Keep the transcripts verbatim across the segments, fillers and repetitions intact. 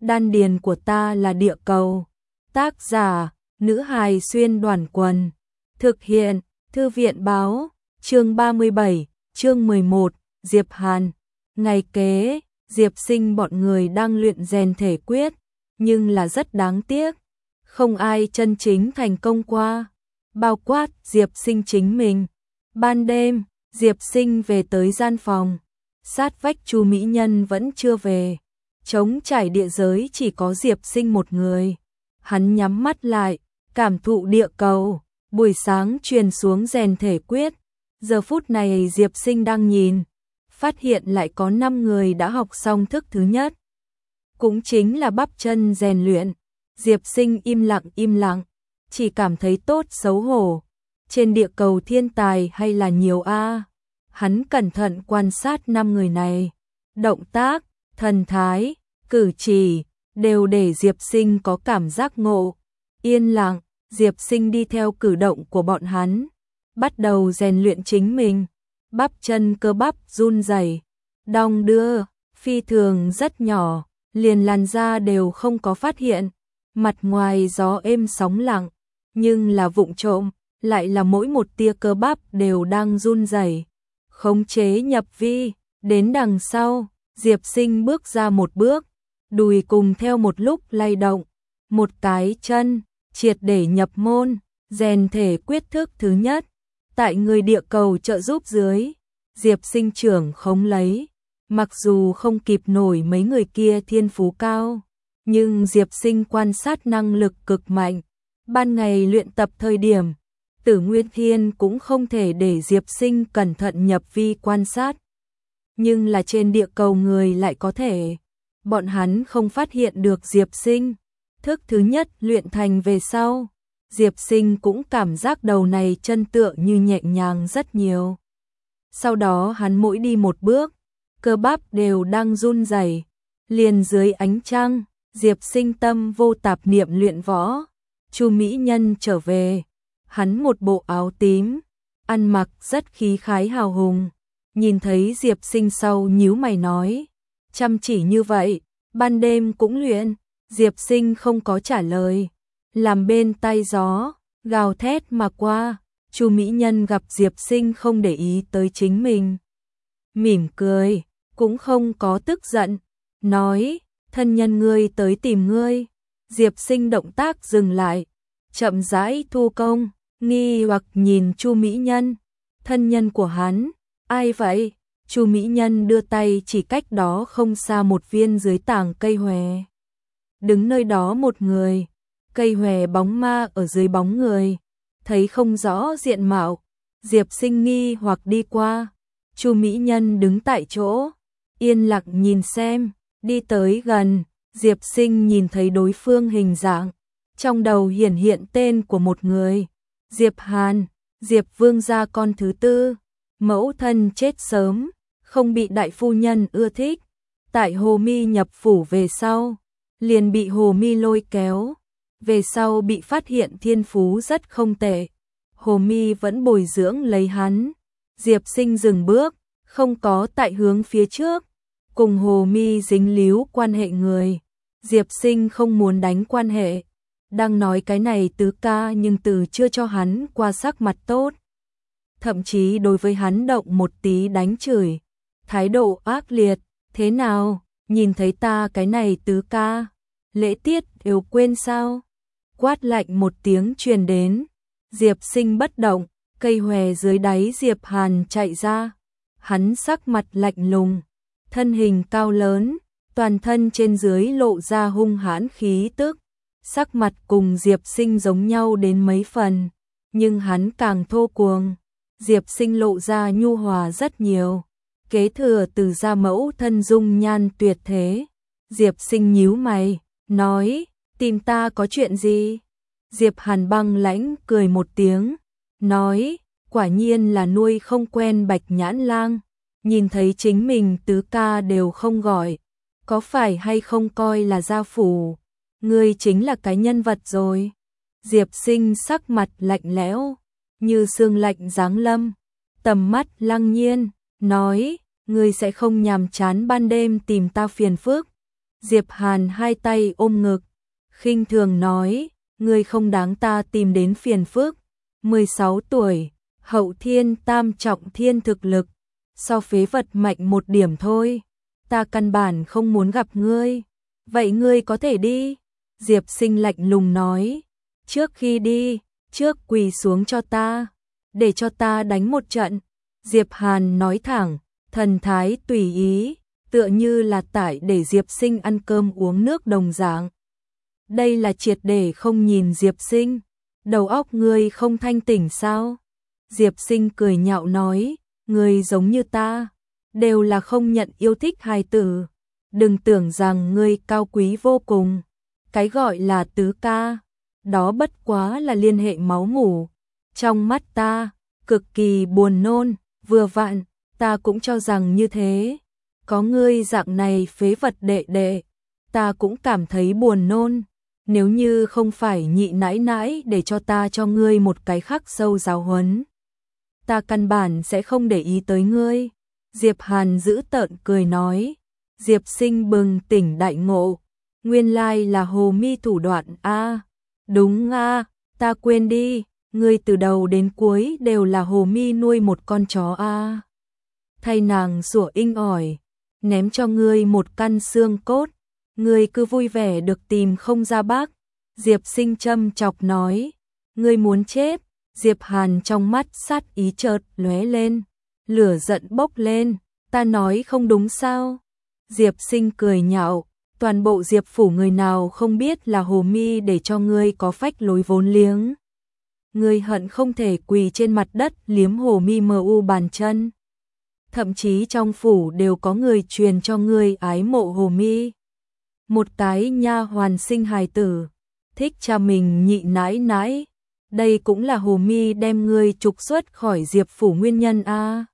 đan điền của ta là địa cầu. Tác giả, nữ hài xuyên đoàn quần. Thực hiện, thư viện báo, chương ba mươi bảy, chương mười một, Diệp Hàn. Ngày kế, Diệp Sinh bọn người đang luyện rèn thể quyết, nhưng là rất đáng tiếc. Không ai chân chính thành công qua, bao quát Diệp Sinh chính mình. Ban đêm, Diệp Sinh về tới gian phòng, sát vách Chu Mỹ Nhân vẫn chưa về. Trống trải địa giới chỉ có Diệp Sinh một người. Hắn nhắm mắt lại, cảm thụ địa cầu, buổi sáng truyền xuống rèn thể quyết. Giờ phút này Diệp Sinh đang nhìn, phát hiện lại có năm người đã học xong thức thứ nhất. Cũng chính là bắp chân rèn luyện. Diệp Sinh im lặng im lặng, chỉ cảm thấy tốt xấu hổ. Trên địa cầu thiên tài hay là nhiều a. Hắn cẩn thận quan sát năm người này, động tác, thần thái, cử chỉ đều để Diệp Sinh có cảm giác ngộ. Yên lặng, Diệp Sinh đi theo cử động của bọn hắn, bắt đầu rèn luyện chính mình. Bắp chân cơ bắp run rẩy, đong đưa, phi thường rất nhỏ, liền làn da đều không có phát hiện. Mặt ngoài gió êm sóng lặng, nhưng là vụng trộm, lại là mỗi một tia cơ bắp đều đang run rẩy. Khống chế nhập vi, đến đằng sau, Diệp Sinh bước ra một bước, đùi cùng theo một lúc lay động, một cái chân, triệt để nhập môn, rèn thể quyết thức thứ nhất. Tại người địa cầu trợ giúp dưới, Diệp Sinh trưởng khống lấy, mặc dù không kịp nổi mấy người kia thiên phú cao, nhưng Diệp Sinh quan sát năng lực cực mạnh. Ban ngày luyện tập thời điểm, Tử Nguyên Thiên cũng không thể để Diệp Sinh cẩn thận nhập vi quan sát. Nhưng là trên địa cầu người lại có thể. Bọn hắn không phát hiện được Diệp Sinh. Thức thứ nhất luyện thành về sau, Diệp Sinh cũng cảm giác đầu này chân tựa như nhẹ nhàng rất nhiều. Sau đó hắn mỗi đi một bước, cơ bắp đều đang run rẩy. Liền dưới ánh trăng, Diệp Sinh tâm vô tạp niệm luyện võ. Chu Mỹ Nhân trở về, hắn một bộ áo tím, ăn mặc rất khí khái hào hùng. Nhìn thấy Diệp Sinh sau nhíu mày nói, chăm chỉ như vậy, ban đêm cũng luyện. Diệp Sinh không có trả lời, làm bên tai gió, gào thét mà qua. Chu Mỹ Nhân gặp Diệp Sinh không để ý tới chính mình, mỉm cười, cũng không có tức giận, nói, thân nhân ngươi tới tìm ngươi. Diệp Sinh động tác dừng lại, chậm rãi thu công, nghi hoặc nhìn Chu Mỹ Nhân, thân nhân của hắn, ai vậy? Chu Mỹ Nhân đưa tay chỉ cách đó không xa một viên dưới tảng cây hòe. Đứng nơi đó một người, cây hòe bóng ma ở dưới bóng người, thấy không rõ diện mạo. Diệp Sinh nghi hoặc đi qua, Chu Mỹ Nhân đứng tại chỗ, yên lặng nhìn xem, đi tới gần, Diệp Sinh nhìn thấy đối phương hình dạng, trong đầu hiển hiện tên của một người, Diệp Hàn, Diệp Vương gia con thứ tư, mẫu thân chết sớm, không bị đại phu nhân ưa thích, tại Hồ Mi nhập phủ về sau, liền bị Hồ Mi lôi kéo, về sau bị phát hiện thiên phú rất không tệ. Hồ Mi vẫn bồi dưỡng lấy hắn. Diệp Sinh dừng bước, không có tại hướng phía trước, cùng Hồ Mi dính líu quan hệ người. Diệp Sinh không muốn đánh quan hệ, đang nói cái này tứ ca nhưng từ chưa cho hắn qua sắc mặt tốt. Thậm chí đối với hắn động một tí đánh chửi, thái độ ác liệt, thế nào, nhìn thấy ta cái này tứ ca, lễ tiết đều quên sao? Quát lạnh một tiếng truyền đến, Diệp Sinh bất động, cây hòe dưới đáy Diệp Hàn chạy ra, hắn sắc mặt lạnh lùng, thân hình cao lớn, toàn thân trên dưới lộ ra hung hãn khí tức, sắc mặt cùng Diệp Sinh giống nhau đến mấy phần, nhưng hắn càng thô cuồng. Diệp Sinh lộ ra nhu hòa rất nhiều, kế thừa từ gia mẫu thân dung nhan tuyệt thế. Diệp Sinh nhíu mày, nói, tìm ta có chuyện gì? Diệp Hàn băng lãnh cười một tiếng, nói, quả nhiên là nuôi không quen Bạch Nhãn Lang, nhìn thấy chính mình tứ ca đều không gọi, có phải hay không coi là gia phủ, ngươi chính là cái nhân vật rồi. Diệp Sinh sắc mặt lạnh lẽo, như sương lạnh giáng lâm, tầm mắt lăng nhiên, nói, ngươi sẽ không nhàm chán ban đêm tìm ta phiền phức. Diệp Hàn hai tay ôm ngực, khinh thường nói, ngươi không đáng ta tìm đến phiền phức. mười sáu tuổi, hậu thiên tam trọng thiên thực lực, so phế vật mạnh một điểm thôi. Ta căn bản không muốn gặp ngươi. Vậy ngươi có thể đi. Diệp Sinh lạnh lùng nói. Trước khi đi, trước quỳ xuống cho ta, để cho ta đánh một trận. Diệp Hàn nói thẳng, thần thái tùy ý, tựa như là tại để Diệp Sinh ăn cơm uống nước đồng dạng. Đây là triệt để không nhìn Diệp Sinh. Đầu óc ngươi không thanh tỉnh sao? Diệp Sinh cười nhạo nói, ngươi giống như ta, đều là không nhận yêu thích hài tử. Đừng tưởng rằng ngươi cao quý vô cùng. Cái gọi là tứ ca, đó bất quá là liên hệ máu mủ. Trong mắt ta, cực kỳ buồn nôn, vừa vặn, ta cũng cho rằng như thế. Có ngươi dạng này phế vật đệ đệ, ta cũng cảm thấy buồn nôn. Nếu như không phải nhị nãi nãi để cho ta cho ngươi một cái khắc sâu giáo huấn, ta căn bản sẽ không để ý tới ngươi. Diệp Hàn giữ tợn cười nói. Diệp Sinh bừng tỉnh đại ngộ, nguyên lai là Hồ Mi thủ đoạn a. À, đúng a, à, ta quên đi, ngươi từ đầu đến cuối đều là Hồ Mi nuôi một con chó a. À. Thay nàng sủa inh ỏi, ném cho ngươi một căn xương cốt, ngươi cứ vui vẻ được tìm không ra bác. Diệp Sinh châm chọc nói, ngươi muốn chết. Diệp Hàn trong mắt sát ý chợt lóe lên, lửa giận bốc lên, ta nói không đúng sao? Diệp Sinh cười nhạo, toàn bộ Diệp phủ người nào không biết là Hồ Mi để cho ngươi có phách lối vốn liếng. Ngươi hận không thể quỳ trên mặt đất liếm Hồ Mi mờ u bàn chân. Thậm chí trong phủ đều có người truyền cho ngươi ái mộ Hồ Mi. Một cái nha hoàn sinh hài tử, thích cha mình nhị nãi nãi. Đây cũng là Hồ Mi đem ngươi trục xuất khỏi Diệp phủ nguyên nhân a. À.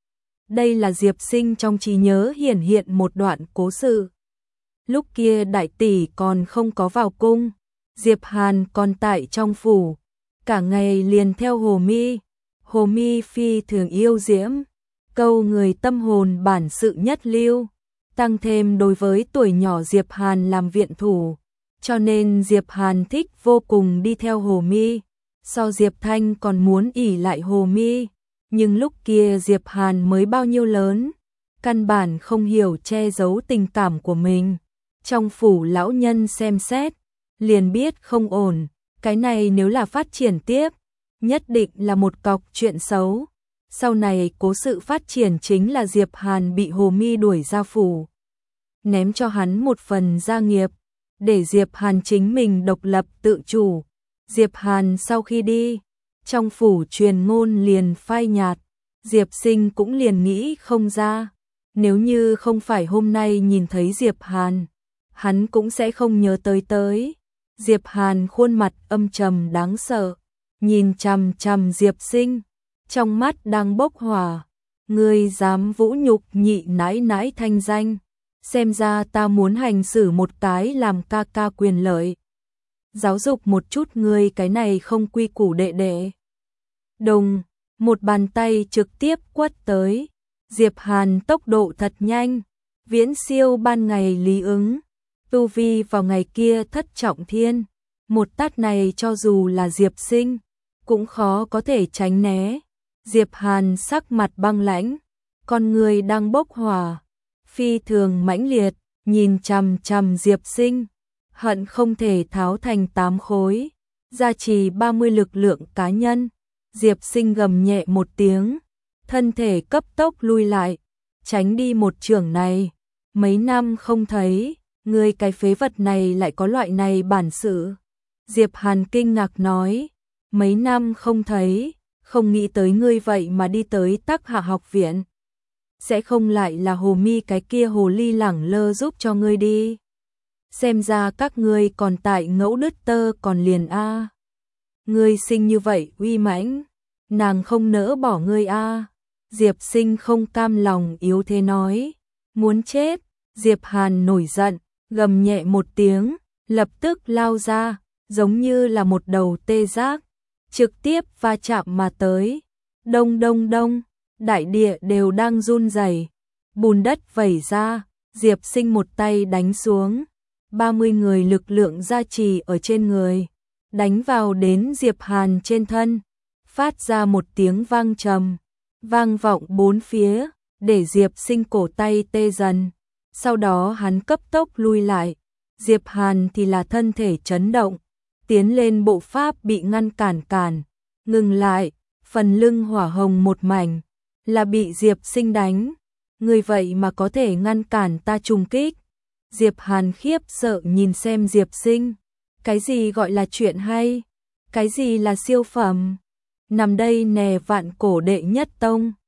Đây là Diệp Sinh trong trí nhớ hiển hiện một đoạn cố sự. Lúc kia đại tỷ còn không có vào cung, Diệp Hàn còn tại trong phủ, cả ngày liền theo Hồ Mi. Hồ Mi phi thường yêu diễm, câu người tâm hồn bản sự nhất lưu, tăng thêm đối với tuổi nhỏ Diệp Hàn làm viện thủ, cho nên Diệp Hàn thích vô cùng đi theo Hồ Mi. So Diệp Thanh còn muốn ỷ lại Hồ Mi, nhưng lúc kia Diệp Hàn mới bao nhiêu lớn, căn bản không hiểu che giấu tình cảm của mình. Trong phủ lão nhân xem xét, liền biết không ổn, cái này nếu là phát triển tiếp, nhất định là một cọc chuyện xấu. Sau này cố sự phát triển chính là Diệp Hàn bị Hồ Mi đuổi ra phủ, ném cho hắn một phần gia nghiệp, để Diệp Hàn chính mình độc lập tự chủ. Diệp Hàn sau khi đi, trong phủ truyền ngôn liền phai nhạt, Diệp Sinh cũng liền nghĩ không ra. Nếu như không phải hôm nay nhìn thấy Diệp Hàn, hắn cũng sẽ không nhớ tới tới. Diệp Hàn khuôn mặt âm trầm đáng sợ, nhìn chằm chằm Diệp Sinh, trong mắt đang bốc hỏa. Ngươi dám vũ nhục nhị nãi nãi thanh danh, xem ra ta muốn hành xử một cái làm ca ca quyền lợi. Giáo dục một chút ngươi cái này không quy củ đệ đệ. Đùng, một bàn tay trực tiếp quất tới. Diệp Hàn tốc độ thật nhanh, viễn siêu ban ngày Lý Ứng. Tu vi vào ngày kia thất trọng thiên, một tát này cho dù là Diệp Sinh, cũng khó có thể tránh né. Diệp Hàn sắc mặt băng lãnh, con người đang bốc hỏa, phi thường mãnh liệt, nhìn chằm chằm Diệp Sinh, hận không thể tháo thành tám khối, gia trì ba mươi lực lượng cá nhân. Diệp Sinh gầm nhẹ một tiếng, thân thể cấp tốc lui lại, tránh đi một chưởng này. Mấy năm không thấy, ngươi cái phế vật này lại có loại này bản sự. Diệp Hàn kinh ngạc nói, mấy năm không thấy, không nghĩ tới ngươi vậy mà đi tới Tắc Hạ học viện. Sẽ không lại là Hồ Mi cái kia hồ ly lẳng lơ giúp cho ngươi đi. Xem ra các ngươi còn tại ngẫu đứt tơ còn liền a. À. Ngươi sinh như vậy uy mãnh, nàng không nỡ bỏ ngươi a. À. Diệp Sinh không cam lòng yếu thế nói, muốn chết. Diệp Hàn nổi giận, gầm nhẹ một tiếng, lập tức lao ra, giống như là một đầu tê giác, trực tiếp va chạm mà tới. Đông đông đông, đại địa đều đang run rẩy, bùn đất vẩy ra, Diệp Sinh một tay đánh xuống, ba mươi người lực lượng gia trì ở trên người, đánh vào đến Diệp Hàn trên thân, phát ra một tiếng vang trầm, vang vọng bốn phía, để Diệp Sinh cổ tay tê dần. Sau đó hắn cấp tốc lui lại, Diệp Hàn thì là thân thể chấn động, tiến lên bộ pháp bị ngăn cản cản, ngừng lại, phần lưng hỏa hồng một mảnh, là bị Diệp Sinh đánh. Người vậy mà có thể ngăn cản ta trùng kích. Diệp Hàn khiếp sợ nhìn xem Diệp Sinh, cái gì gọi là chuyện hay, cái gì là siêu phẩm, nằm đây nè vạn cổ đệ nhất tông.